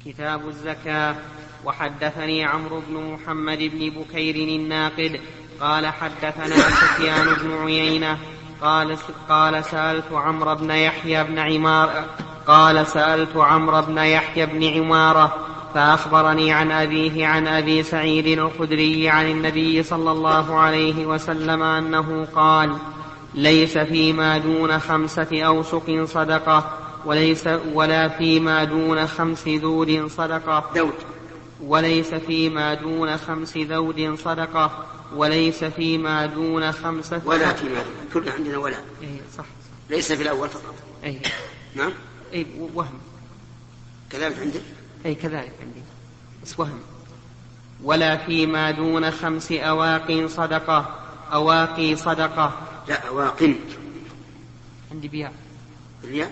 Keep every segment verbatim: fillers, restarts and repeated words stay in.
كتاب الزكاة. وحدثني عمرو بن محمد بن بكير الناقد قال حدثنا سفيان بن عيينة قال, قال سألت عمرو بن يحيى بن عمارة قال سألت عمرو بن يحيى بن عمارة فأخبرني عن أبيه عن أبي سعيد الخدري عن النبي صلى الله عليه وسلم أنه قال: ليس فيما دون خمسة أوسق صدقة وليس ولا فيما دون خمس ذود صدقة ذود وليس فيما دون خمس ذود صدقة وليس فيما دون خمسة ولا فيما كل عندنا ولا إيه صح. ليس في الأول فقط. أي نعم. أي وهم كذلك عندك. أي كذلك عندي بس وهم. ولا فيما دون خمس أواق صدقة أواقي صدقة. لا أواق عندي بياع. الياء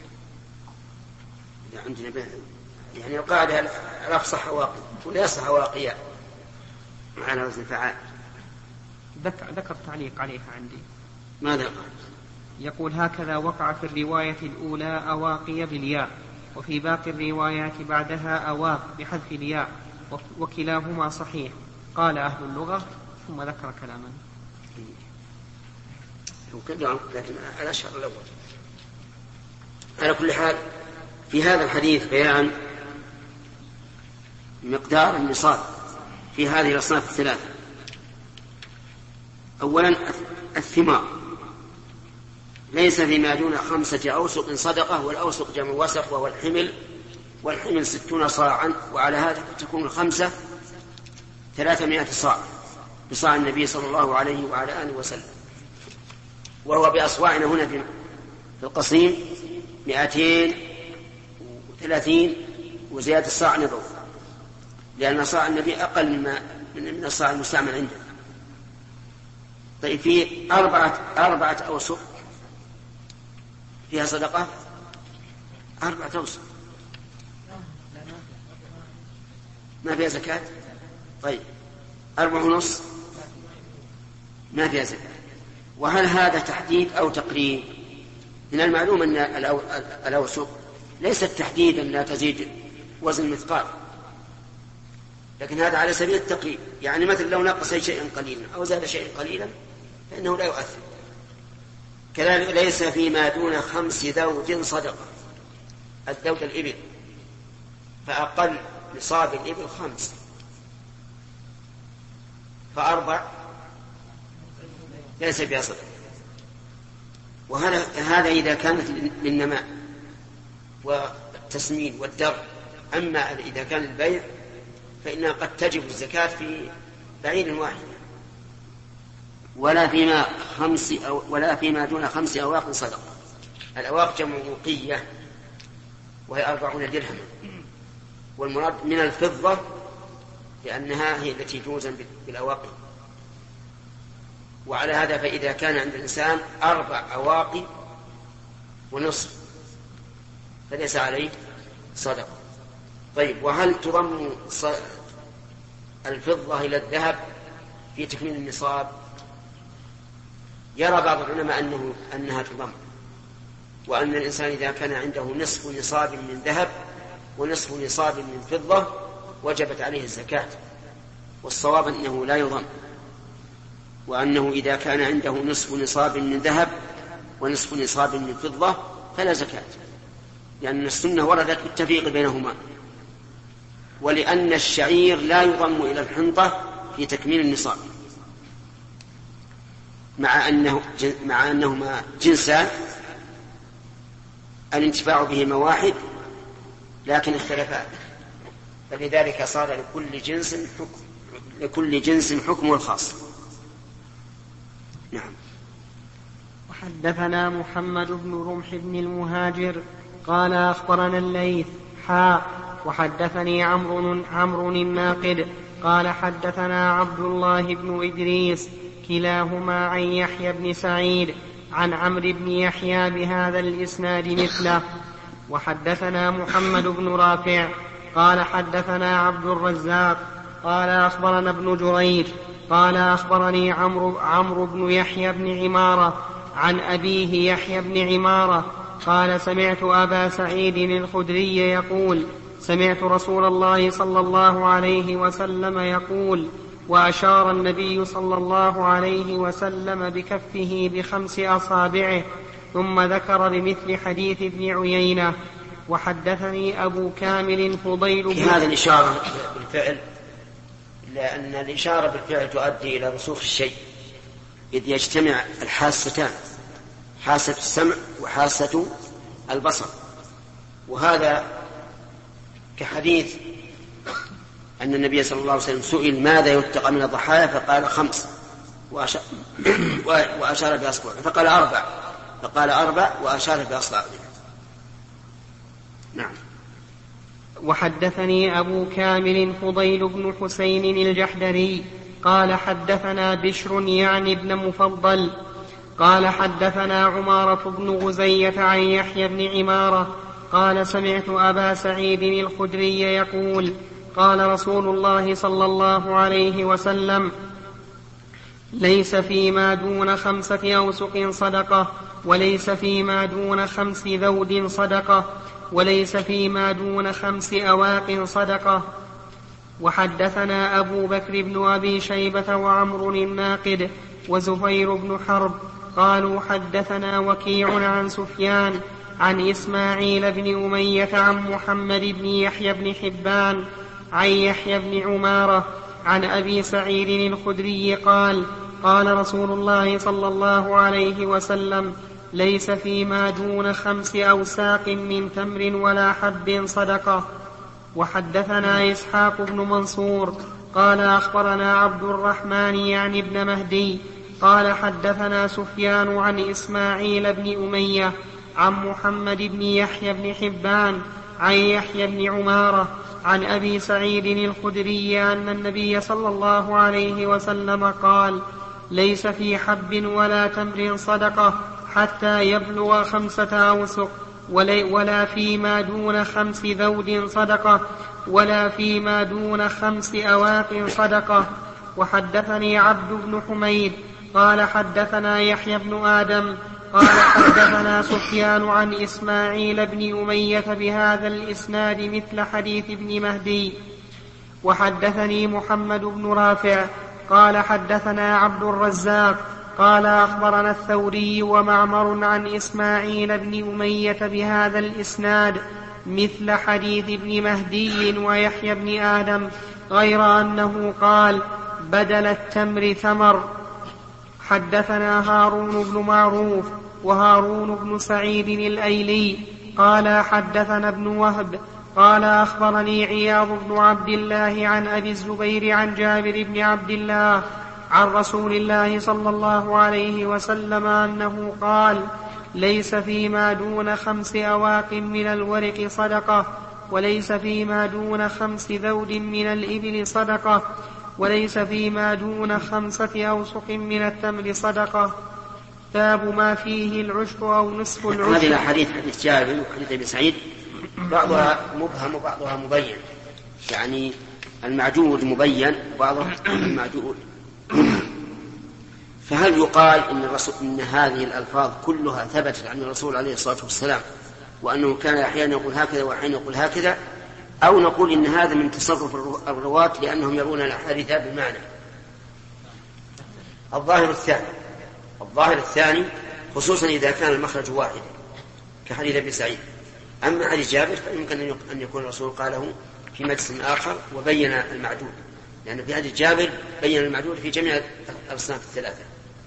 لا عندنا بياع. يعني القاعدة الأفصح أواقي ولا يصح أواقيا على وزن فعال. ذكر, ذكر تعليق عليها عندي. ماذا قال؟ يقول: هكذا وقع في الرواية الأولى أواقي بالياء، وفي باقي الروايات بعدها أواق بحذف الياء، وكلاهما صحيح. قال أهل اللغة ثم ذكر كلاما. لكن الأشهر الأول. على كل حال في هذا الحديث بيان مقدار النصاب في هذه الأصناف الثلاثة. أولا الثمار ليس فيما دون خمسة أوسق صدقة، والأوسق جمع وسق وهو الحمل، والحمل ستون صاعا، وعلى هذا تكون الخمسة ثلاثمائة صاع بصاع النبي صلى الله عليه وعلى آله وسلم، وهو بأصواعنا هنا في القصيم مئتين وثلاثين وزيادة الصاع نبوي، لأن صاع النبي أقل مما من الصاع المستعمل عنده. طيب في أربعة, أربعة أوسق فيها صدقة، أربعة أوسق ما فيها زكاة. طيب أربعة ونص ما فيها زكاة. وهل هذا تحديد أو تقريب؟ من المعلوم أن الأوسق ليست تحديدا لا تزيد وزن مثقال، لكن هذا على سبيل التقريب، يعني مثل لو نقص شيئا قليلا أو زاد شيئا قليلا فإنه لا يؤثر. كذلك ليس فيما دون خمس ذود صدقة. الذود الإبل، فأقل نصاب الإبل خمس، فأربع ليس فيها صدقة. وهذا إذا كانت للنماء والتسمين والدر. أما إذا كان البيع فإنها قد تجب الزكاة في بعير واحد. ولا فيما خمس أو ولا فيما دون خمس أواق صدقة. الأواق جمع وقية وهي أربعون درهم، والمراد من الفضة لأنها هي التي توزن بالأواقي. وعلى هذا فإذا كان عند الإنسان أربع أواقي ونصف فليس عليه صدقة. طيب وهل تضم الفضة إلى الذهب في تكميل النصاب؟ يرى بعض العلماء أنه أنها تضم، وأن الإنسان إذا كان عنده نصف نصاب من ذهب ونصف نصاب من فضة وجبت عليه الزكاة. والصواب أنه لا يضم، وأنه إذا كان عنده نصف نصاب من ذهب ونصف نصاب من فضة فلا زكاة، لأن السنة وردت بالتفريق بينهما. ولأن الشعير لا يضم إلى الحنطة في تكميل النصاب، مع أنه مع أنهما جنسان الانتفاع بهما واحد لكن اختلفا، فلذلك صار لكل جنس حكم لكل جنس حكمه الخاص. نعم. وحدثنا محمد بن رمح بن المهاجر قال أخبرنا الليث حاء وحدثني عمرو عمرو الناقد قال حدثنا عبد الله بن إدريس كلاهما عن يحيى بن سعيد عن عمرو بن يحيى بهذا الإسناد مثله. وحدثنا محمد بن رافع قال حدثنا عبد الرزاق قال أخبرنا ابن جريج قال أخبرني عمرو عمرو بن يحيى بن عمارة عن أبيه يحيى بن عمارة قال سمعت أبا سعيد الخدري يقول سمعت رسول الله صلى الله عليه وسلم يقول: وأشار النبي صلى الله عليه وسلم بكفه بخمس أصابعه، ثم ذكر بمثل حديث ابن عيينة. وحدثني أبو كامل فضيل بن... في هذه الإشارة بالفعل، لأن الإشارة بالفعل تؤدي إلى رسوخ الشيء، إذ يجتمع الحاستان، حاسة السمع وحاسة البصر. وهذا كحديث أن النبي صلى الله عليه وسلم سئل ماذا يتقى من الضحايا فقال خمس، وأشار, وأشار بأصبعه، فقال أربع، فقال أربع وأشار بأصبعه. نعم. وحدثني أبو كامل فضيل بن حسين الجحدري قال حدثنا بشر يعني ابن مفضل قال حدثنا عمارة بن غزية عن يحيى بن عمارة قال سمعت أبا سعيد الخدري يقول: قال رسول الله صلى الله عليه وسلم: ليس فيما دون خمسة أوسق صدقة، وليس فيما دون خمس ذود صدقة، وليس فيما دون خمس أواق صدقة. وحدثنا أبو بكر بن أبي شيبة وعمر الناقد وزهير بن حرب قالوا حدثنا وكيع عن سفيان عن إسماعيل بن أمية عن محمد بن يحيى بن حبان عن يحيى بن عمارة عن أبي سعيد الخدري قال: قال رسول الله صلى الله عليه وسلم: ليس فيما دون خمس أوساق من تمر ولا حب صدقة. وحدثنا إسحاق بن منصور قال أخبرنا عبد الرحمن يعني ابن مهدي قال حدثنا سفيان عن إسماعيل بن أمية عن محمد بن يحيى بن حبان عن يحيى بن عمارة عن أبي سعيد الخدري أن النبي صلى الله عليه وسلم قال: ليس في حب ولا تمر صدقة حتى يبلغ خمسة أوسق، ولا فيما دون خمس ذود صدقة، ولا فيما دون خمس أواق صدقة. وحدثني عبد بن حميد قال حدثنا يحيى بن آدم قال حدثنا سفيان عن إسماعيل بن أمية بهذا الإسناد مثل حديث ابن مهدي. وحدثني محمد بن رافع قال حدثنا عبد الرزاق قال أخبرنا الثوري ومعمر عن إسماعيل بن أمية بهذا الإسناد مثل حديث ابن مهدي ويحيى بن آدم، غير أنه قال: بدل التمر ثمر. حدثنا هارون بن معروف وهارون بن سعيد الأيلي قال حدثنا ابن وهب قال أخبرني عياض بن عبد الله عن أبي الزبير عن جابر بن عبد الله عن رسول الله صلى الله عليه وسلم أنه قال: ليس فيما دون خمس أواق من الورق صدقة، وليس فيما دون خمس ذود من الإبل صدقة، وليس فيما دون خمسة أوسق من التمر صدقة. باب ما فيه العشر أو نصف العشر. هذه الأحاديث حديث جابر وحديث أبي سعيد بعضها مبهم وبعضها مبين، يعني المعجود مبين وبعضها المعجود. فهل يقال إن, الرسول إن هذه الألفاظ كلها ثبتت عن الرسول عليه الصلاة والسلام وأنه كان أحيانا يقول هكذا وأحيانا يقول هكذا، أو نقول إن هذا من تصرف الرواة لأنهم يرون الأحاديث بالمعنى؟ الظاهر الثاني الظاهر الثاني خصوصا إذا كان المخرج واحدا كحديث أبي سعيد. أما حديث جابر فيمكن أن يكون الرسول قاله في مجلس آخر وبين المعدود، لأن في حديث جابر بين المعدود في جميع الأصناف الثلاثة.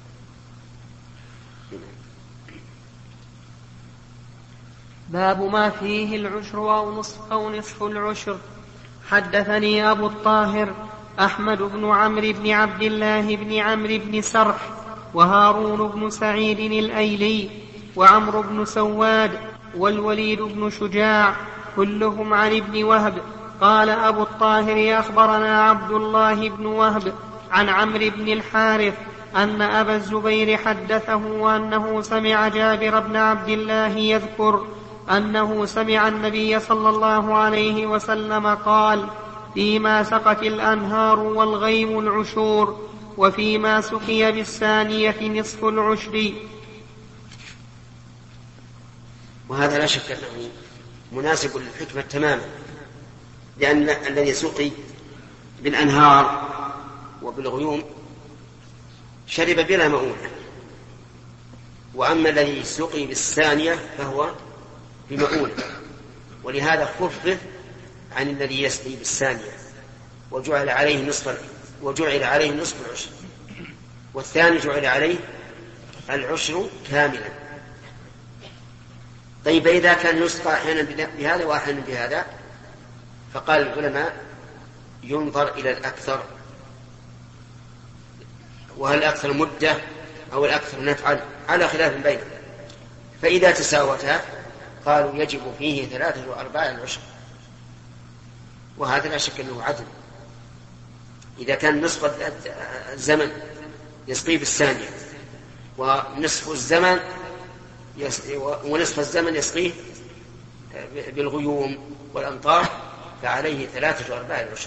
باب ما فيه العشر أو نصف, أو نصف العشر. حدثني أبو الطاهر أحمد بن عمرو بن عبد الله بن عمرو بن سرح وهارون بن سعيد الأيلي وعمرو بن سواد والوليد بن شجاع كلهم عن ابن وهب. قال أبو الطاهر أخبرنا عبد الله بن وهب عن عمرو بن الحارث أن أبا الزبير حدثه أنه سمع جابر بن عبد الله يذكر أنه سمع النبي صلى الله عليه وسلم قال: فيما سقت الأنهار والغيم العشور، وفيما سقي بالثانية نصف العشر. وهذا لا شك أنه مناسب للحكمة تماما، لأن الذي سقي بالأنهار وبالغيوم شرب بلا مؤونة، وأما الذي سقي بالثانية فهو بمؤونة، ولهذا خفف عن الذي يسقي بالثانية وجعل عليه نصف وجعل عليه نصف العشر، والثاني جعل عليه العشر كاملا. طيب إذا كان يسقى أحيانا بهذا وأحيانا بهذا، فقال العلماء ينظر إلى الأكثر، وهل الأكثر مدة أو الأكثر نفعا على خلاف بينهم، فإذا تساوتا قالوا يجب فيه ثلاثة وأرباع العشر، وهذا لا شك أنه عدل. إذا كان نصف الزمن يسقي بالثانية ونصف الزمن ونصف الزمن يسقيه بالغيوم والأمطار فعليه ثلاثة وأرباع العشر.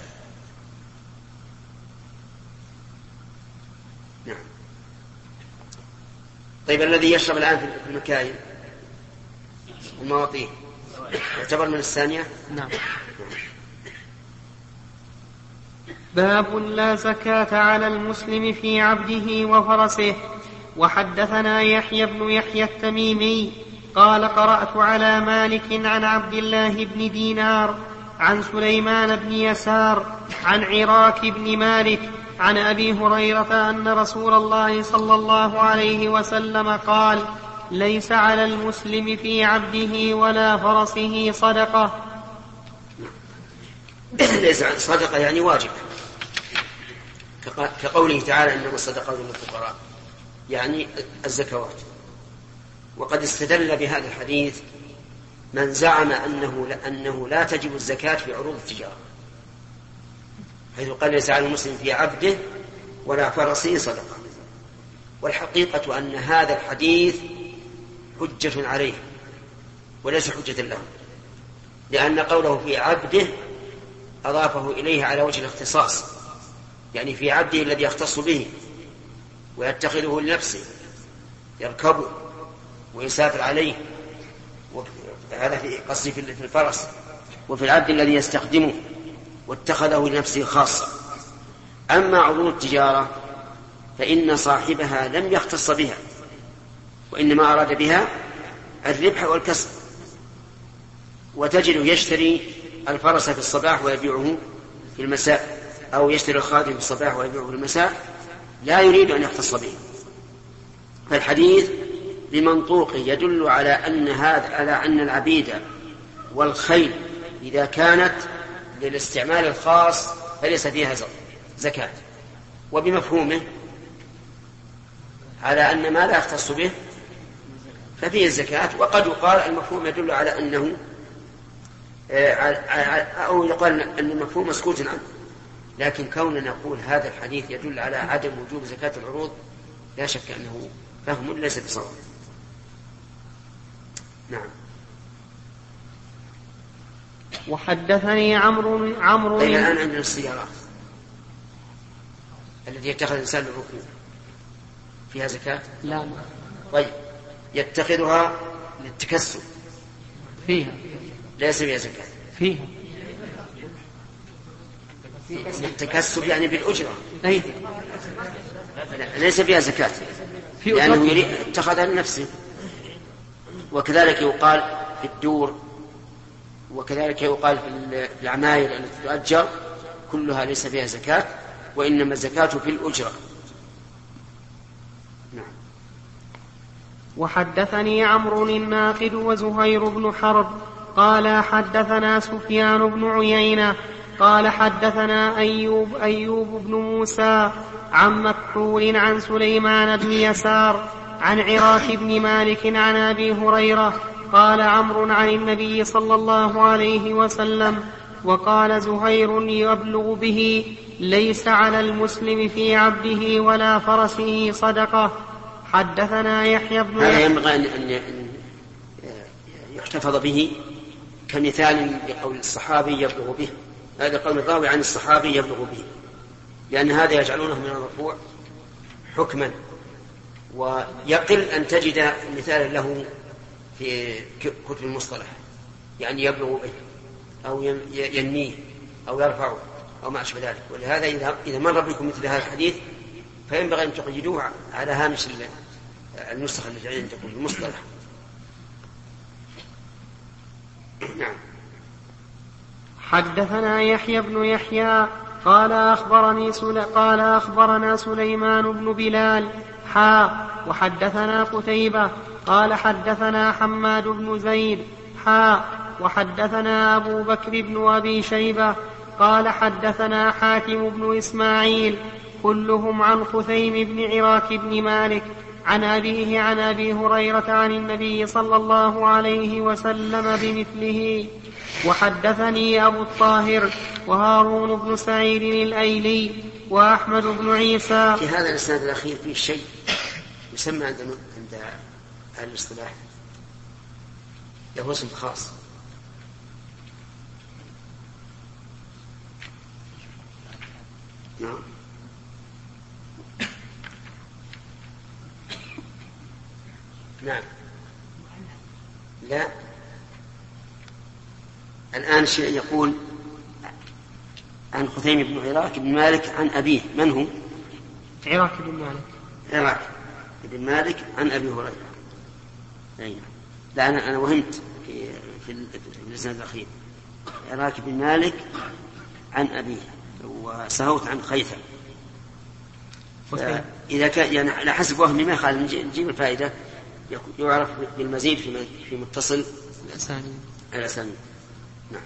نعم. طيب الذي يشرب الآن في المكاين المواطين يعتبر من الثانية؟ نعم. باب لا زكاة على المسلم في عبده وفرسه. وحدثنا يحيى بن يحيى التميمي قال قرأت على مالك عن عبد الله بن دينار عن سليمان بن يسار عن عراك بن مالك عن أبي هريرة أن رسول الله صلى الله عليه وسلم قال: ليس على المسلم في عبده ولا فرسه صدقة. ليس صدقة يعني واجب، كقوله تعالى: إنما الصدقات للفقراء، يعني الزكوات. وقد استدل بهذا الحديث من زعم أنه, أنه لا تجب الزكاة في عروض التجارة، حيث قال: ليس على المسلم في عبده ولا فرسه صدقة. والحقيقة أن هذا الحديث حجة عليه وليس حجة له، لأن قوله في عبده أضافه إليه على وجه الاختصاص، يعني في عبده الذي يختص به ويتخذه لنفسه يركبه ويسافر عليه، هذا في قصدي في الفرس، وفي العبد الذي يستخدمه واتخذه لنفسه خاصة. أما عروض التجارة فإن صاحبها لم يختص بها، وإنما أراد بها الربح والكسب. وتجد يشتري الفرس في الصباح ويبيعه في المساء، أو يشتري الخادم في الصباح ويبيعه في المساء، لا يريد أن يختص به. فالحديث بمنطوقه يدل على أن هذا على أن العبيد والخيل إذا كانت للاستعمال الخاص فليس فيها زكاة، وبمفهومه على أن ما لا يختص به ففيه الزكاة. وقد يقال المفهوم يدل على أنه أو يقال أن المفهوم مسكوت عنه، لكن كوننا نقول هذا الحديث يدل على عدم وجوب زكاة العروض لا شك أنه فهم ليس بصواب. نعم. وحدثني عمرو عمرو طيب الآن عندنا السيارات التي يتخذ الإنسان للركوب فيها زكاة؟ لا. طيب يتخذها للتكسب فيها ليس فيها زكاة؟ فيها التكسب يعني بالأجرة. أي. ليس فيها زكاة لأنه يريد اتخذها لنفسه. وكذلك يقال في الدور، وكذلك يقال في العماير التي تؤجر، كلها ليس فيها زكاة، وإنما الزكاة في الأجرة. نعم. وحدثني عمرو الناقد وزهير بن حرب قال حدثنا سفيان بن عيينة قال حدثنا أيوب أيوب بن موسى عن مكحول عن سليمان بن يسار عن عراك بن مالك عن أبي هريرة قال عمرو عن النبي صلى الله عليه وسلم: وقال زهير يبلغ به: ليس على المسلم في عبده ولا فرسه صدقة. حدثنا يحيى بن هذا ينبغي أن يحتفظ به كمثال لقول الصحابي يبلغ به، هذا قول الراوي عن الصحابي يبلغ به، لأن هذا يجعلونه من المرفوع حكما، ويقل أن تجد مثالا له في كتب المصطلح، يعني يبلغ به أو ينميه أو يرفعه أو ما أشبه ذلك. ولهذا إذا مر بكم مثل هذا الحديث فينبغي أن تقيدوه على هامش النسخ التي عندكم المصطلح. نعم. حدثنا يحيى بن يحيى قال أخبرني سل... قال أخبرنا سليمان بن بلال حا وحدثنا قتيبة قال حدثنا حماد بن زيد حا وحدثنا أبو بكر بن أبي شيبة قال حدثنا حاتم بن إسماعيل كلهم عن خثيم بن عراك بن مالك عن أبيه عن أبي هريرة عن النبي صلى الله عليه وسلم بمثله. وحدثني أبو الطاهر وهارون بن سعيد الأيلي وأحمد بن عيسى. في هذا الإسناد الأخير فيه شيء يسمى عند عند أهل الاصطلاح له اسم خاص. نعم. نعم. لا الآن شيء يقول عن خثيم بن عراك بن مالك عن أبيه. من هو؟ عراك بن مالك. عراك بن مالك عن أبي هريرة. أين؟ لا أنا أنا وهمت في في الإسناد الأخير. عراك بن مالك عن أبيه وسهوت عن خيثم. إذا كان يعني على حسب وهمي ما خالد نجيب الفائدة يعرف بالمزيد في في متصل الأسانيد. الأسانيد. نعم.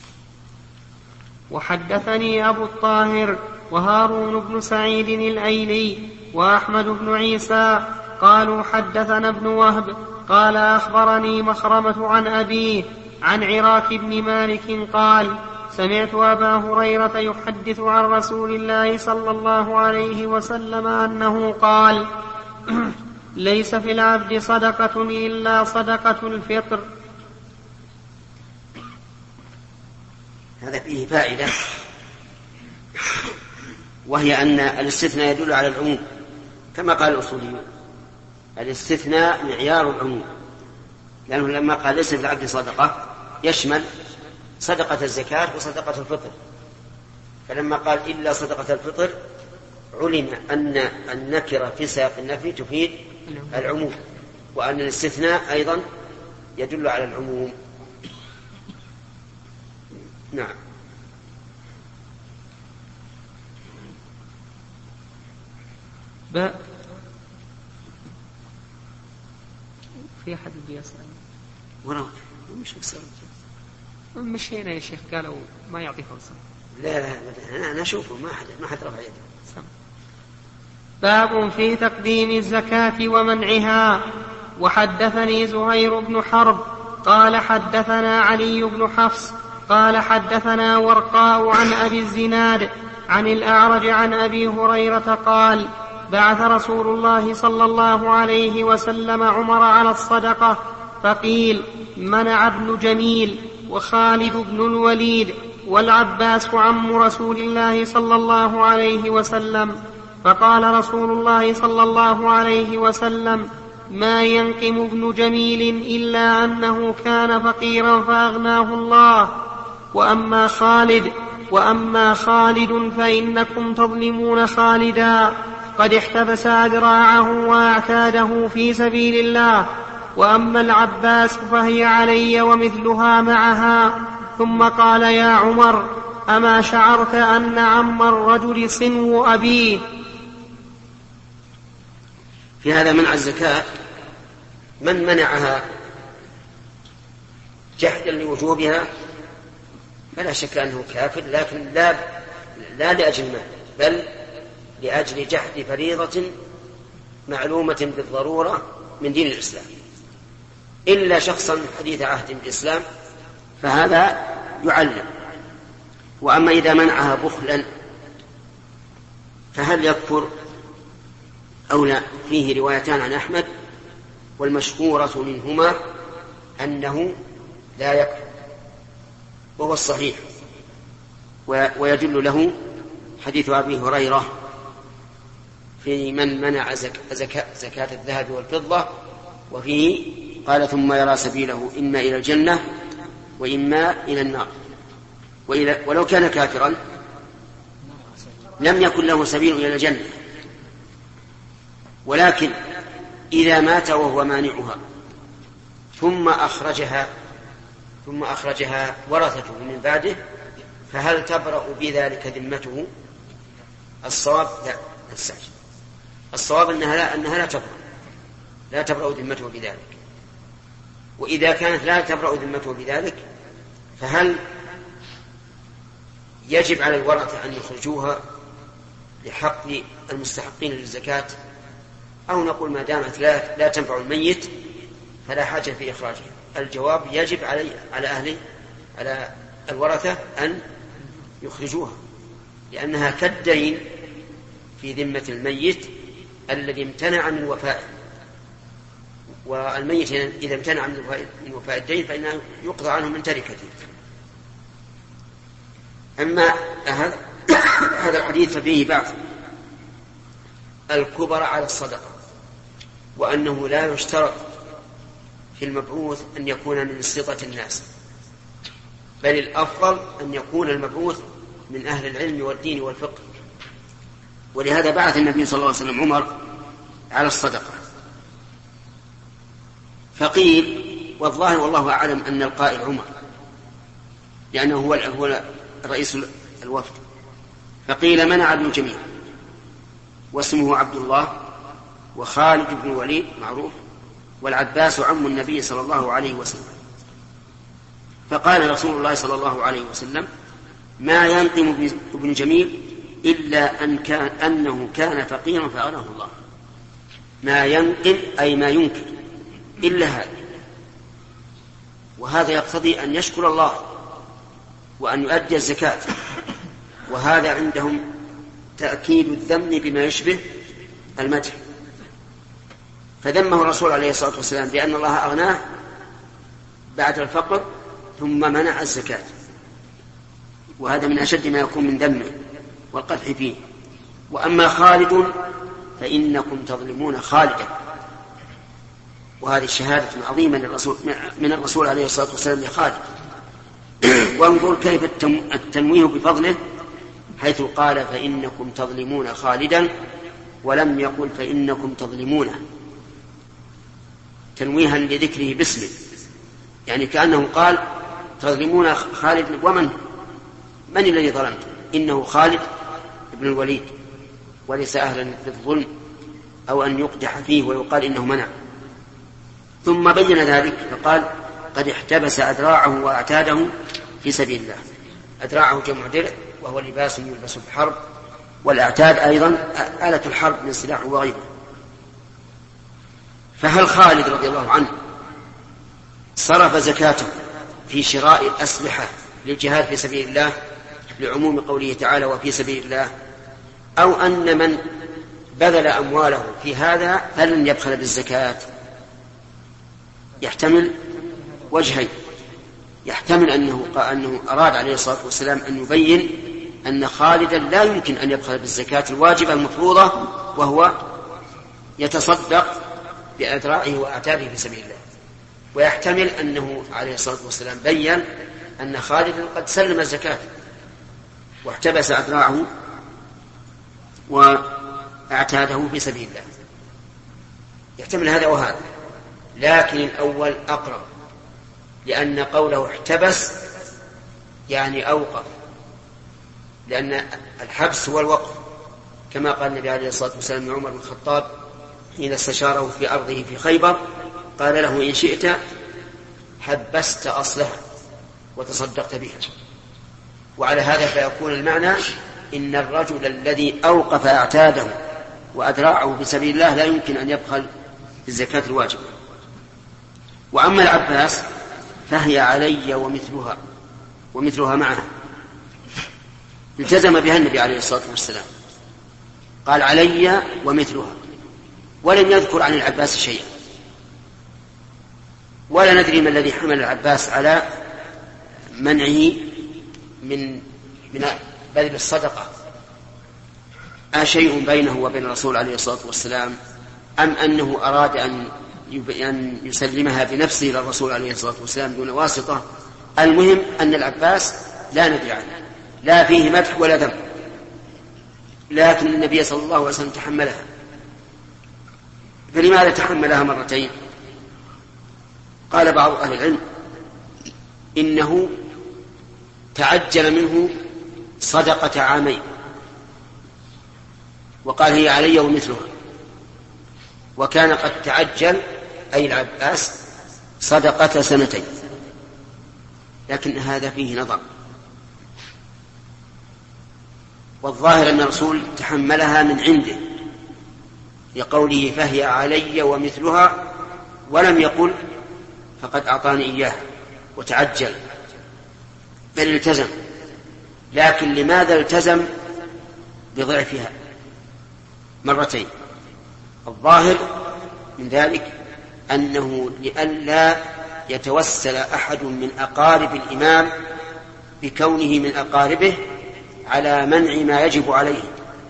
وحدثني أبو الطاهر وهارون بن سعيد الأيلي وأحمد بن عيسى قالوا حدثنا ابن وهب قال أخبرني مخرمة عن أبيه عن عراك بن مالك قال سمعت أبا هريرة يحدث عن رسول الله صلى الله عليه وسلم أنه قال ليس في العبد صدقة إلا صدقة الفطر. هذا فيه فائدة وهي أن الاستثناء يدل على العموم كما قال الأصوليون. الاستثناء معيار العموم لأنه لما قال ليس في العبد صدقة يشمل صدقة الزكاة وصدقة الفطر. فلما قال إلا صدقة الفطر علم أن النكرة في سياق النفي تفيد العموم وأن الاستثناء أيضا يدل على العموم. نعم. ب... في أحد بيسأل وراه مش بسأل مش هنا يا شيخ قالوا ما يعطي فرصة. لا لا أنا أنا أشوفه ما حد ما حد رفع يده. باب في تقديم الزكاة ومنعها. وحدثني زهير بن حرب قال حدثنا علي بن حفص قال حدثنا ورقاء عن أبي الزناد عن الأعرج عن أبي هريرة قال بعث رسول الله صلى الله عليه وسلم عمر على الصدقة فقيل منع ابن جميل وخالد بن الوليد والعباس عم رسول الله صلى الله عليه وسلم. فقال رسول الله صلى الله عليه وسلم ما ينقم ابن جميل إلا أنه كان فقيرا فأغناه الله وأما خالد وأما خالد فإنكم تظلمون خالدا قد احتبس أذراعه وأعتاده في سبيل الله وأما العباس فهي علي ومثلها معها. ثم قال يا عمر أما شعرت أن عم الرجل صنو أبيه. في هذا منع الزكاة من منعها جحدا لوجوبها فلا شك أنه كافر لكن لا, لا لأجل المال بل لأجل جحد فريضة معلومة بالضرورة من دين الإسلام إلا شخصا حديث عهد بالإسلام فهذا يعلم. وأما إذا منعها بخلا فهل يكفر أو لا؟ فيه روايتان عن أحمد والمشهورة منهما أنه لا يكفر وهو الصحيح ويدل له حديث أبي هريرة في من منع زكاة, زكاة الذهب والفضة وفيه قال ثم يرى سبيله إما إلى الجنة وإما إلى النار. ولو كان كافرا لم يكن له سبيل إلى الجنة. ولكن إذا مات وهو مانعها ثم أخرجها ثم أخرجها ورثته من بعده، فهل تبرأ بذلك ذمته؟ الصواب لا السعي. الصواب أنها لا, أنها لا تبرأ لا تبرأ ذمته بذلك. وإذا كانت لا تبرأ ذمته بذلك، فهل يجب على الورثة أن يخرجوها لحق المستحقين للزكاة، أو نقول ما دامت لا, لا تنفع الميت فلا حاجة في إخراجها؟ الجواب يجب علي على أهله على الورثة أن يخرجوها، لأنها كالدين في ذمة الميت الذي امتنع من وفائه، والميت إذا امتنع من وفاء الدين فإنه يقضى عنه من تركته. أما هذا الحديث ففيه بعض الكبر على الصدقة، وأنه لا يشترط في المبعوث أن يكون من سطة الناس، بل الأفضل أن يكون المبعوث من أهل العلم والدين والفقه. ولهذا بعث النبي صلى الله عليه وسلم عمر على الصدقة، فقيل والله والله أعلم أن القائل عمر، لأنه هو هو رئيس الوفد، فقيل منع ابن جميع واسمه عبد الله، وخالد بن الوليد معروف، والعباس عم النبي صلى الله عليه وسلم. فقال رسول الله صلى الله عليه وسلم ما ينقم ابن جميل إلا أن كان أنه كان فقيرا فأغناه الله. ما ينقم أي ما ينكر إلا هذا، وهذا يقتضي أن يشكر الله وأن يؤدي الزكاة، وهذا عندهم تأكيد الذم بما يشبه المدح. فذمه الرسول عليه الصلاة والسلام بأن الله أغناه بعد الفقر ثم منع الزكاة، وهذا من أشد ما يكون من ذمه والقدح فيه. وأما خالد فإنكم تظلمون خالدا، وهذه الشهادة عظيمة للرسول من الرسول عليه الصلاة والسلام لخالد. وانظر كيف التنويه بفضله، حيث قال فإنكم تظلمون خالدا ولم يقل فإنكم تظلمونه، تنويها لذكره باسمه، يعني كأنه قال تظلمون خالد، ومن من الذي ظلمته؟ إنه خالد بن الوليد، وليس أهلا للظلم أو أن يقدح فيه ويقال إنه منع. ثم بين ذلك فقال قد احتبس أدراعه وأعتاده في سبيل الله. أدراعه جمع درع، وهو لباس يلبس في الحرب، والأعتاد أيضا آلة الحرب من السلاح وغيره. فهل خالد رضي الله عنه صرف زكاته في شراء الأسلحة للجهاد في سبيل الله لعموم قوله تعالى وفي سبيل الله، أو أن من بذل أمواله في هذا فلن يبخل بالزكاة؟ يحتمل وجهين. يحتمل أنه, أنه أراد عليه الصلاة والسلام أن يبين أن خالدا لا يمكن أن يبخل بالزكاة الواجبة المفروضة، وهو يتصدق بأذراعه وأعتابه في سبيل الله. ويحتمل أنه عليه الصلاة والسلام بيّن أن خالدا قد سلم الزكاة واحتبس أذراعه وأعتاده في سبيل الله. يحتمل هذا وهذا، لكن الأول أقرب، لأن قوله احتبس يعني أوقف، لأن الحبس هو الوقف، كما قال النبي عليه الصلاة والسلام لعمر بن الخطاب حين استشاره في أرضه في خيبر، قال له إن شئت حبست أصلها وتصدقت بها. وعلى هذا فيكون المعنى إن الرجل الذي أوقف أعتاده وأدراعه في سبيل الله لا يمكن أن يبخل بالزكاة الواجبة. وأما العباس فهي علي ومثلها ومثلها معها، التزم بها النبي عليه الصلاة والسلام، قال علي ومثلها، ولم يذكر عن العباس شيئا. ولا ندري ما الذي حمل العباس على منعه من من بذل الصدقة، أشيء بينه وبين الرسول عليه الصلاة والسلام، أم أنه أراد أن أن يسلمها بنفسه إلى الرسول عليه الصلاة والسلام دون واسطة؟ المهم أن العباس لا ندري عنه، لا فيه مدح ولا ذم، لكن النبي صلى الله عليه وسلم تحملها. فلماذا تحملها مرتين؟ قال بعض أهل العلم إنه تعجل منه صدقة عامين، وقال هي علي ومثلها، وكان قد تعجل أي العباس صدقة سنتين، لكن هذا فيه نظر، والظاهر أن الرسول تحملها من عنده لقوله فهي علي ومثلها، ولم يقل فقد أعطاني إياها وتعجل، بل التزم. لكن لماذا التزم بضعفها مرتين؟ الظاهر من ذلك أنه لئلا يتوسل أحد من أقارب الإمام بكونه من أقاربه على منع ما يجب عليه،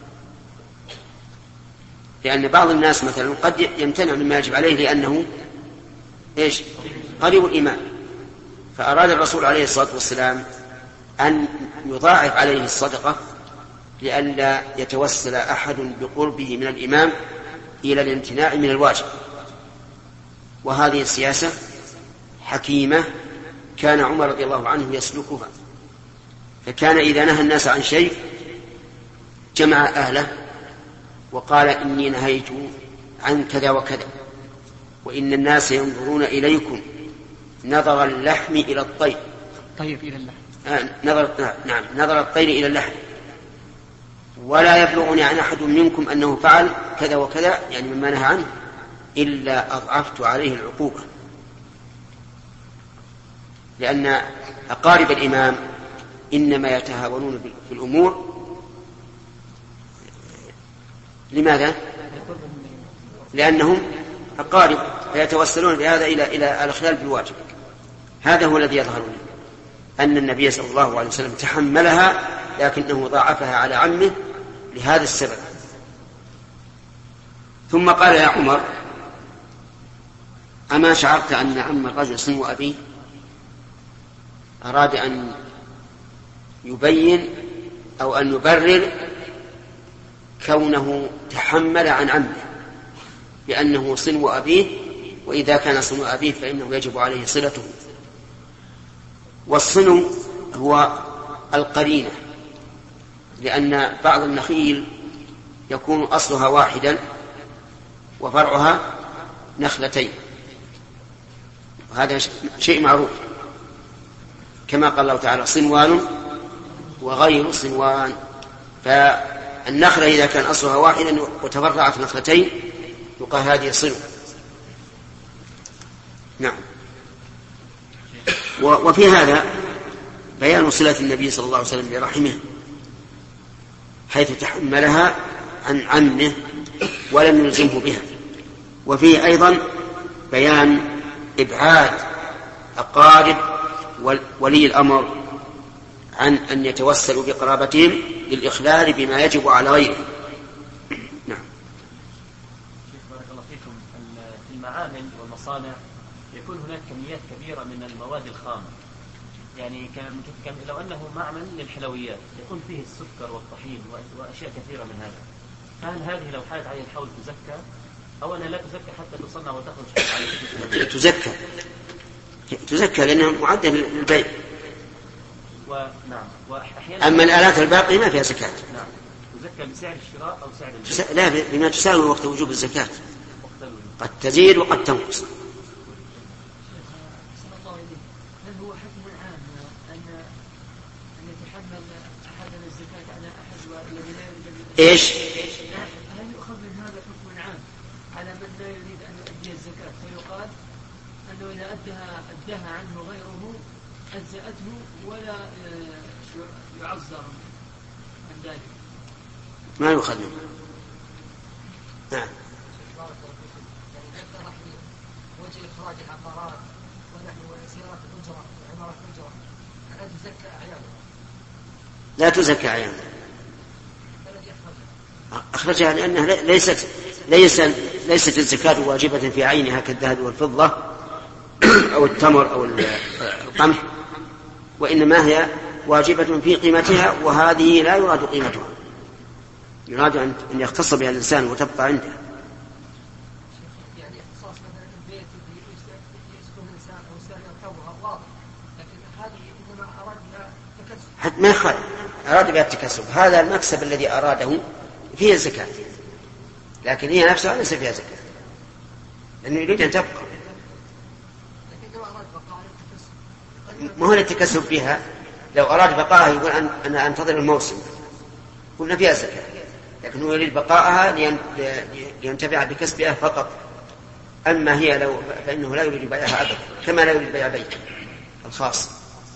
لأن بعض الناس مثلا قد يمتنع مما يجب عليه لأنه إيش؟ قريب الإمام، فأراد الرسول عليه الصلاة والسلام أن يضاعف عليه الصدقة لئلا يتوسل أحد بقربه من الإمام إلى الامتناع من الواجب. وهذه السياسة حكيمة كان عمر رضي الله عنه يسلكها، فكان إذا نهى الناس عن شيء جمع أهله وقال إني نهيت عن كذا وكذا، وإن الناس ينظرون إليكم نظر اللحم إلى الطير، طيب إلى اللحم آه نظر نعم نظر الطير إلى اللحم، ولا يبلغني عن أحد منكم أنه فعل كذا وكذا يعني مما نهى عنه إلا أضعفت عليه العقوبة. لأن أقارب الإمام إنما يتهاونون في الأمور. لماذا؟ لأنهم أقارب فيتوسلون بهذا إلى إلى الإخلال بالواجب. هذا هو الذي يظهر لي أن النبي صلى الله عليه وسلم تحملها لكنه ضاعفها على عمه لهذا السبب. ثم قال يا عمر أما شعرت أن عم الرجل صنو أبيه؟ أراد أن يبين أو أن يبرر كونه تحمل عن عمه بأنه صنو أبيه، وإذا كان صنو أبيه فإنه يجب عليه صلته. والصنو هو القرينة، لأن بعض النخيل يكون أصلها واحدا وفرعها نخلتين، وهذا شيء معروف كما قال الله تعالى صنوان وغير صنوان. فالنخلة إذا كان أصلها واحدا وتفرعت نخلتين يقال هذه صنو. نعم. وفي هذا بيان صلة النبي صلى الله عليه وسلم برحمه حيث تحملها عن عمه ولم يلزمه بها. وفيه أيضا بيان إبعاد أقارب ولي الأمر عن أن يتوسلوا بقرابتهم للإخلال بما يجب على غيره. نعم. بارك الله فيكم. في المعامل والمصانع يكون هناك كميات كبيرة من المواد الخام، يعني كم لو أنه معمل للحلويات يكون فيه السكر والطحين وأشياء كثيرة من هذا، فهل هذه لو حالت عليه الحول تزكى أو أنها لا تزكى حتى تصنع وتخرج عليه؟ تزكى تزكى لأنها معدة للبيع. ونعم. وأحيانا أما الآلات الباقية ما فيها زكاة. نعم. تزكى بسعر الشراء أو سعر البيع؟ تس... لا، بما تساوي وقت وجوب الزكاة. وقت الوجوب. قد تزيد وقد تنقص. هل هو حكم عام أن أن يتحمل أحدنا الزكاة على أحد الذي لا يريد؟ إيش؟ هل يؤخذ من هذا حكم عام على من لا يريد أن يؤدي الزكاة، فيقال أنه إذا أدها أدها عنه غيره أجزأته ولا يعذر عن ذلك؟ ما يؤخذ منه. نعم. وجه إخراج العقارات ونحن وسيارات الأجرة وعمارات الأجرة ألا تزكى أعيانها؟ لا تزكى أعيانها. أخرجها لأنها ليست ليس ليست الزكاة واجبة في عينها كالذهب والفضة أو التمر أو القمح، وإنما هي واجبة في قيمتها، وهذه لا يراد قيمتها، يراد أن يختص بها الإنسان وتبقى عنده. يعني اختصاص مثلا البيت اللي يسكن الإنسان أو يسكن يركبها واضح، لكن هذه إنما أراد بها تكسب. حتى ما يخالف، أراد بها التكسب، هذا المكسب الذي أراده فيه الزكاة، لكن هي نفسها ليس فيها زكاة لأنه يريد أن تبقى. ما هو التكسب فيها؟ لو أراد بقاءها يقول أن أنا أنتظر الموسم قلنا فيها زكاة، لكن هو يريد بقاءها لينتفع بكسبها فقط. أما هي لو فإنه لا يريد بيعها أبدا، كما لا يريد بيع بيته الخاص.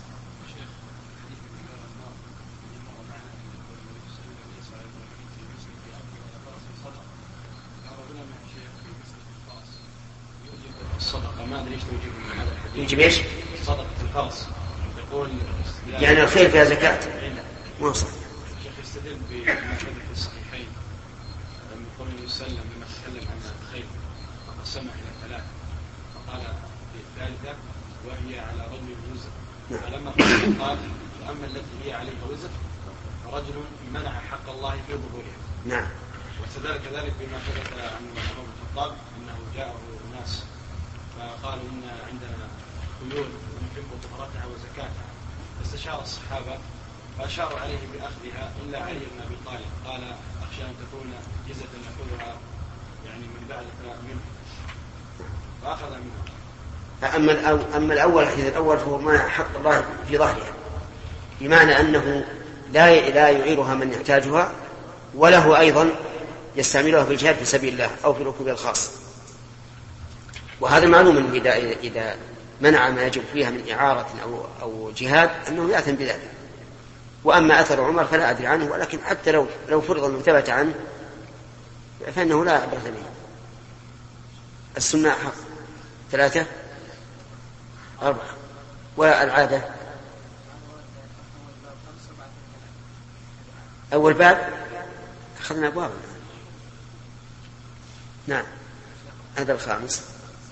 الصدقة ما أدري إيش توجيه من هذا الحديث. يجب إيش؟ صدقة الفرس. يقول يعني الخير فيها زكاة. مو صح. الشيخ يستدل بما ثبت في الصحيحين من قول النبي صلى الله عليه وسلم لما تكلم عن الخير فقسمها إلى ثلاث، فقال في الثالثة وهي على رجل وزر، فلما قال فأما التي هي عليها وزر فرجل منع حق الله في ظهورها. نعم. واستدل كذلك بما ثبت عن عمر بن الخطاب أنه جاءه ناس فقالوا إن عندنا خيول ونحب طهرتها وزكاتها، فاستشار الصحابة فأشاروا عليه بأخذها إلا علي بن أبي طالب قال أخشى أن تكون جزة نأخذها يعني من بعد منه، فأخذ منها. أما الأول, أما الأول الحديث الأول فهو ما حق الله في ظهرها، بمعنى أنه لا لا يعيرها من يحتاجها، وله أيضا يستعملها في الجهاد في سبيل الله أو في ركوب الخاص. وهذا معلوم إذا إذا منع ما يجب فيها من إعارة أو أو جهاد أنه يأثم بذلك. وأما أثر عمر فلا أدري عنه، ولكن حتى لو لو فرض أنه ثبت عنه فإنه لا عبرة به. السنة حق ثلاثة أربعة، والعادة أول باب أخذنا أبواب. نعم هذا الخامس.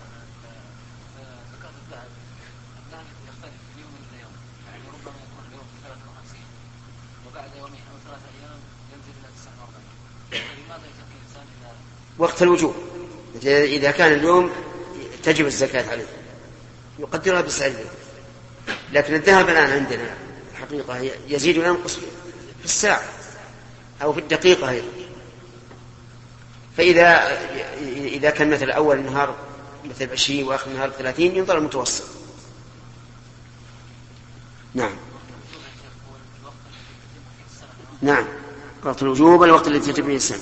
وقت الوجوب إذا كان اليوم تجب الزكاة عليه يقدرها بسعر، لكن الذهب الآن عندنا الحقيقة يزيد وينقص في الساعة أو في الدقيقة أيضا. فإذا إذا كان مثل أول النهار مثل عشرين وآخر النهار ثلاثين ينظر المتوسط. نعم نعم وقت الوجوب الوقت الذي تجب به السنة.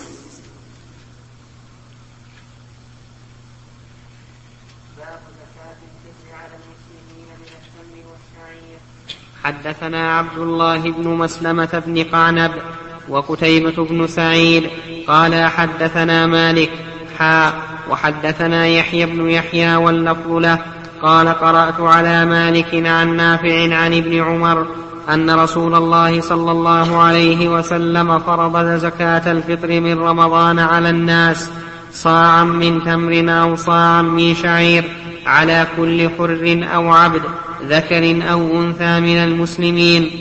حدثنا عبد الله بن مسلمة بن قعنب وقتيبة بن سعيد قال حدثنا مالك حا وحدثنا يحيى بن يحيى واللفظ له قال قرأت على مالك عن نافع عن ابن عمر أن رسول الله صلى الله عليه وسلم فرض زكاة الفطر من رمضان على الناس صاعا من تمر أو صاعا من شعير على كل حر أو عبد ذكر أو أنثى من المسلمين.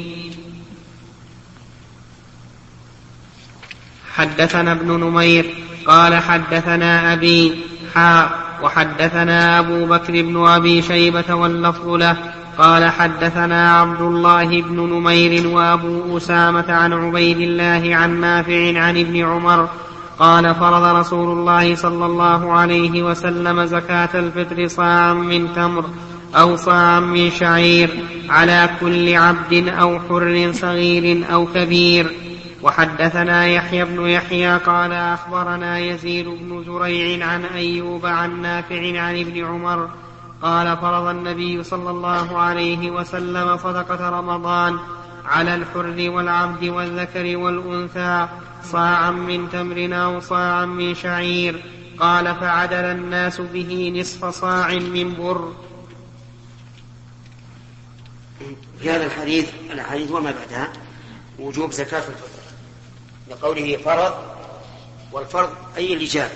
حدثنا ابن نمير قال حدثنا أبي حا وحدثنا أبو بكر بن أبي شيبة واللفظ له قال حدثنا عبد الله بن نمير وأبو أسامة عن عبيد الله عن نافع عن ابن عمر قال فرض رسول الله صلى الله عليه وسلم زكاة الفطر صاعا من تمر أو صاعا من شعير على كل عبد أو حر صغير أو كبير. وحدثنا يحيى بن يحيى قال أخبرنا يزيد بن زريع عن أيوب عن نافع عن ابن عمر قال فرض النبي صلى الله عليه وسلم صدقة رمضان على الحر والعبد والذكر والأنثى صاعا من تمر أو صاعا من شعير قال فعدل الناس به نصف صاع من بر. في هذا الحديث الحديث وما بعدها وجوب زكاة الفطر لقوله فرض، والفرض أي الإجابة.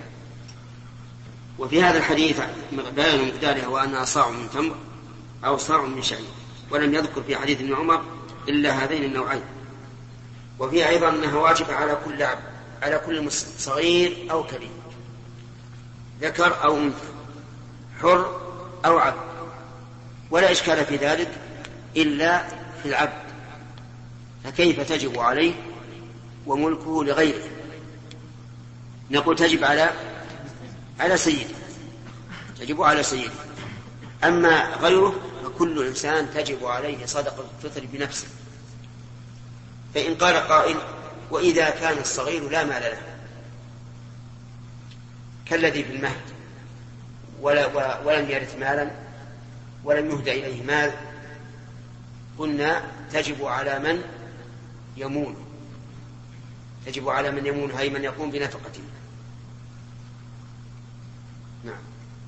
وفي هذا الحديث بيان مقدارها وأنها صاع من تمر أو صاع من شعير، ولم يذكر في حديث ابن عمر إلا هذين النوعين. وفي أيضا أنها واجبة على كل عبد، على كل مسلم صغير أو كبير، ذكر أو أنثى، حر أو عبد، ولا إشكال في ذلك إلا في العبد، فكيف تجب عليه وملكه لغيره؟ نقول تجب على على سيده، تجب على سيده. أما غيره فكل إنسان تجب عليه صدقة الفطر بنفسه. فإن قال قائل: وإذا كان الصغير لا مال له كالذي في المهد ولا ولم يرث مالا ولم يهدى إليه مال، قلنا تجب على من يمون، تجب على من يمون، هي من يقوم بنفقته. نعم.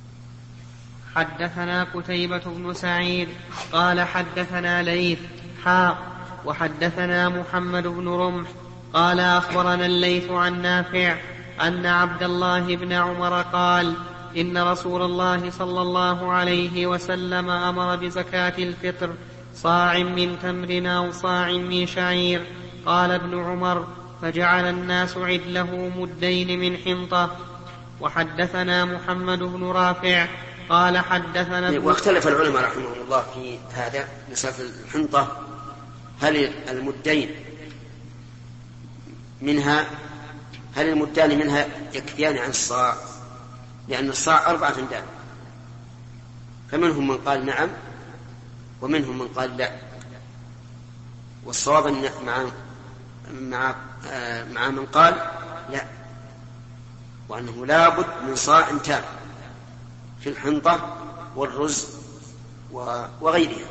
حدثنا قتيبة بن سعيد قال حدثنا ليث حاء وحدثنا محمد بن رمح قال أخبرنا الليث عن نافع أن عبد الله بن عمر قال: إن رسول الله صلى الله عليه وسلم أمر بزكاة الفطر صاع من تمر أو صاع من شعير. قال ابن عمر: فجعل الناس عدله مدين من حنطة. وحدثنا محمد بن رافع قال حدثنا. واختلف العلماء رحمهم الله في هذا مسألة الحنطة، هل المدين منها هل المدان منها يكفيان عن الصاع؟ لأن الصاع أربعة أمداد، فمنهم من قال نعم ومنهم من قال لا. والصواب مع مع مع من قال لا، وأنه لا بد من صاع تام في الحنطة والرز وغيرها.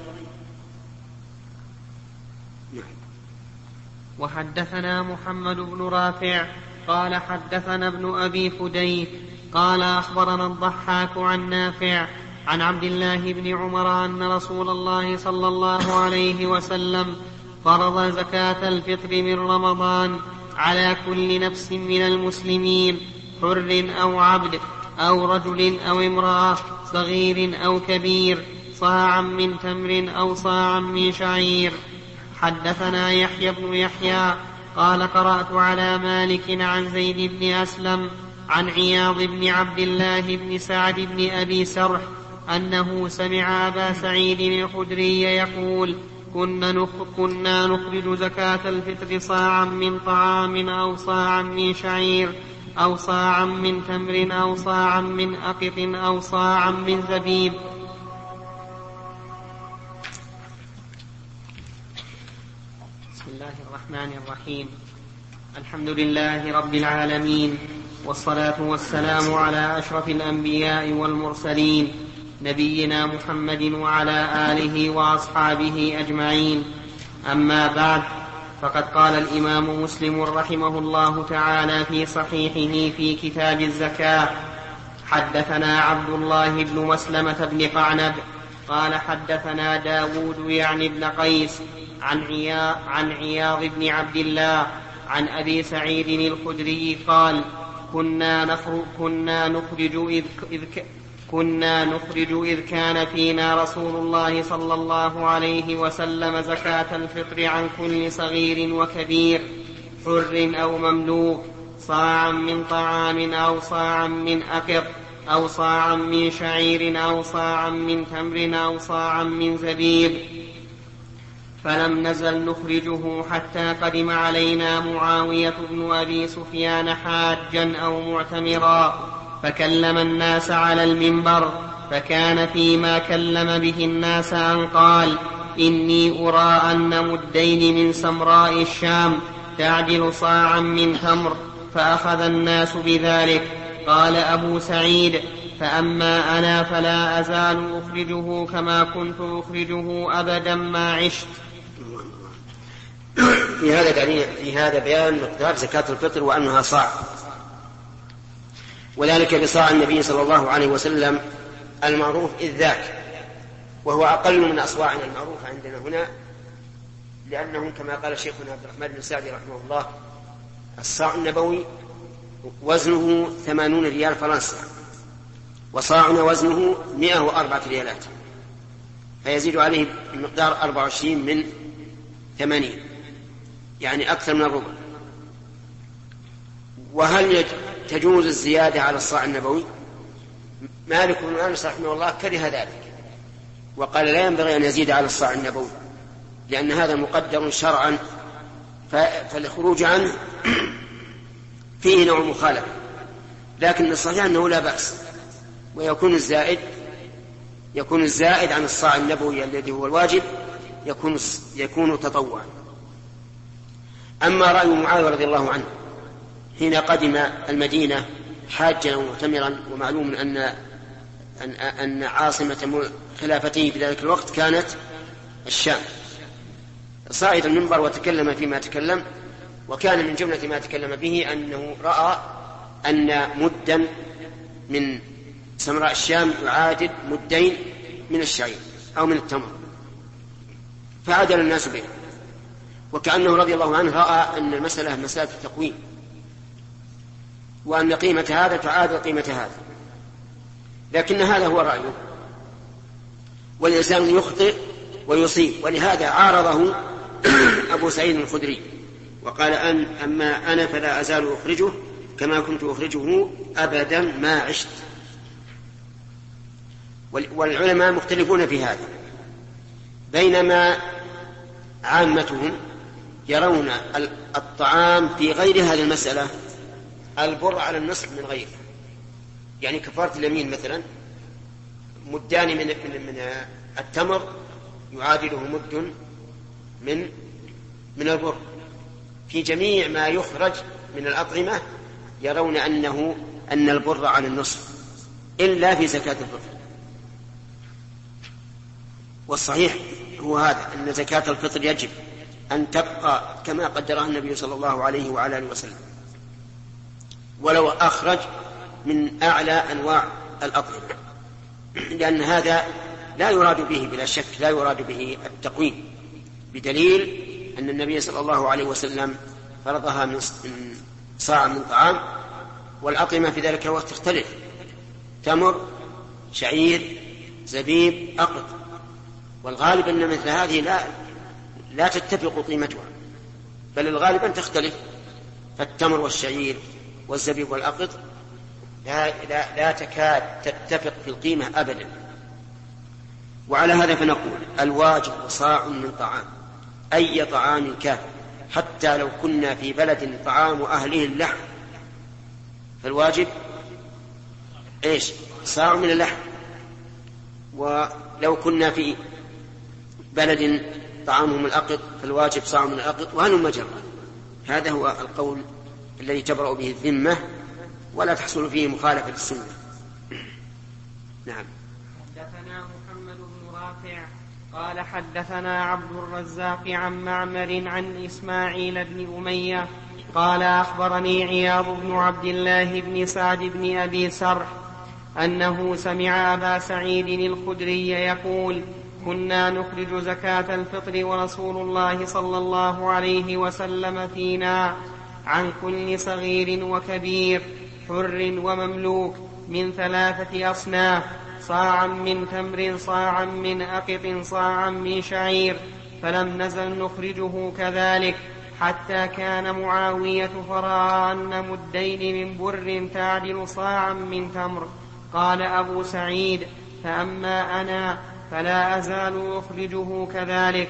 وحدثنا محمد بن رافع قال حدثنا ابن أبي فديك قال أخبرنا الضحاك عن نافع عن عبد الله بن عمر أن رسول الله صلى الله عليه وسلم فرض زكاة الفطر من رمضان على كل نفس من المسلمين، حر أو عبد أو رجل أو امرأة، صغير أو كبير، صاعا من تمر أو صاعا من شعير. حدثنا يحيى بن يحيى قال قرأت على مالك عن زيد بن أسلم عن عياض بن عبد الله بن سعد بن أبي سرح أنه سمع أبا سعيد الخدري يقول: كنا نخرج زكاة الفطر صاعا من طعام أو صاعا من شعير أو صاعا من تمر أو صاعا من أقط أو صاعا من زبيب. بسم الله الرحمن الرحيم. الحمد لله رب العالمين، والصلاة والسلام على أشرف الأنبياء والمرسلين، نبينا محمد وعلى آله وأصحابه أجمعين. أما بعد، فقد قال الإمام مسلم رحمه الله تعالى في صحيحه في كتاب الزكاة: حدثنا عبد الله بن مسلمة بن قعنب قال حدثنا داود يعني بن قيس عن عياض, عن عياض بن عبد الله عن أبي سعيد الخدري قال: كنا نخرج, كنا نخرج إذ, إذ كنا نخرج إذ كان فينا رسول الله صلى الله عليه وسلم زكاة الفطر عن كل صغير وكبير، حر أو مملوك، صاعا من طعام أو صاعا من أقط أو صاعا من شعير أو صاعا من تمر أو صاعا من زبيب. فلم نزل نخرجه حتى قدم علينا معاوية بن أبي سفيان حاجا أو معتمرا، فكلم الناس على المنبر، فكان فيما كلم به الناس أن قال: إني أرى أن مدين من سمراء الشام تعدل صاعا من تمر، فأخذ الناس بذلك. قال أبو سعيد: فأما أنا فلا أزال أخرجه كما كنت أخرجه أبدا ما عشت. في هذا في هذا بيان مقدار زكاة الفطر وأنها صاع، وذلك بصاع النبي صلى الله عليه وسلم المعروف إذ ذاك، وهو أقل من أصواعنا المعروفة عندنا هنا، لأنه كما قال شيخنا عبد الرحمن بن سعدي رحمه الله: الصاع النبوي وزنه ثمانون ريال فرنسا، وصاعنا وزنه مئة وأربعة ريالات، فيزيد عليه المقدار أربعة وعشرين من ثمانين، يعني أكثر من الربع. وهل تجوز الزيادة على الصاع النبوي؟ مالك بن أنس رحمه الله كره ذلك وقال لا ينبغي أن يزيد على الصاع النبوي، لأن هذا مقدر شرعا، فالخروج عنه فيه نوع مخالفة. لكن الصحيح أنه لا بأس، ويكون الزائد يكون الزائد عن الصاع النبوي الذي هو الواجب يكون يكون تطوعا. أما رأي معاوية رضي الله عنه حين قدم المدينة حاجا ومعتمرا، ومعلوم أن أن أن عاصمة خلافته في ذلك الوقت كانت الشام، صعد المنبر وتكلم فيما تكلم، وكان من جملة ما تكلم به أنه رأى أن مدا من سمراء الشام يعادل مدين من الشعير أو من التمر، فعدل الناس به، وكأنه رضي الله عنه رأى أن المسألة مسألة التقويم، وأن قيمة هذا تعادل قيمة هذا. لكن هذا هو رأيه، والإنسان يخطئ ويصيب، ولهذا عارضه أبو سعيد الخدري وقال أن أما أنا فلا أزال أخرجه كما كنت أخرجه أبدا ما عشت. والعلماء مختلفون في هذا، بينما عامتهم يرون الطعام في غير هذه المسألة البر على النصف من غيره، يعني كفارة اليمين مثلا مدان من من التمر يعادله مد من من البر. في جميع ما يخرج من الأطعمة يرون أنه أن البر على النصف إلا في زكاة الفطر، والصحيح هو هذا أن زكاة الفطر يجب أن تبقى كما قدرها النبي صلى الله عليه وعلى آله وسلم، ولو أخرج من أعلى أنواع الأطعمة، لأن هذا لا يراد به بلا شك لا يراد به التقويم، بدليل أن النبي صلى الله عليه وسلم فرضها من صاع من طعام، والأطعمة في ذلك الوقت تختلف، تمر، شعير، زبيب، أقط، والغالب أن مثل هذه لا لا تتفق قيمتها، بل الغالب أن تختلف، فالتمر والشعير والزبيب والأقط لا, لا, لا تكاد تتفق في القيمة أبدا. وعلى هذا فنقول الواجب صاع من طعام، أي طعام كان، حتى لو كنا في بلد طعام أهله اللحم فالواجب إيش؟ صاع من اللحم. ولو كنا في بلد طعامهم الأقط فالواجب صاع من الأقط، وهل مجرى. هذا هو القول الذي تبرأ به الذمة ولا تحصل فيه مخالفة للسنة. نعم. حدثنا محمد بن رافع قال حدثنا عبد الرزاق عن معمر عن إسماعيل بن أمية قال أخبرني عياض بن عبد الله بن سعد بن أبي سرح أنه سمع أبا سعيد الخدري يقول كنا نخرج زكاة الفطر ورسول الله صلى الله عليه وسلم فينا عن كل صغير وكبير حر ومملوك من ثلاثة أصناف، صاعا من تمر، صاعا من أقط، صاعا من شعير، فلم نزل نخرجه كذلك حتى كان معاوية فرأى أن مدين من بر تعدل صاعا من تمر. قال أبو سعيد فأما أنا فلا أزال أخرجه كذلك.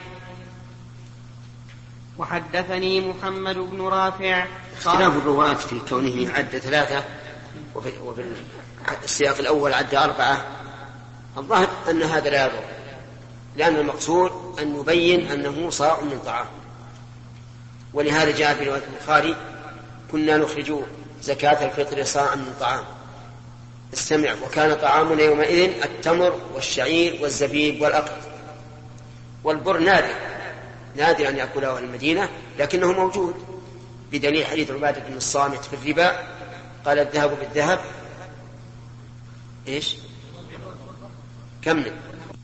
وحدثني محمد بن رافع اختلاف الرواة في كونه عد ثلاثة وفي, وفي السياق الأول عد أربعة، الظاهر أن هذا لا يضر، لأن المقصود أن يبين أنه صاع من طعام. ولهذا جاء في رواية البخاري كنا نخرج زكاة الفطر صاعا من طعام. استمع، وكان طعامنا يومئذ التمر والشعير والزبيب والأقط، والبر نادر نادر أن يأكله المدينة لكنه موجود، بدليل حديث عبادة بن الصامت في الربا قال الذهب بالذهب إيش كم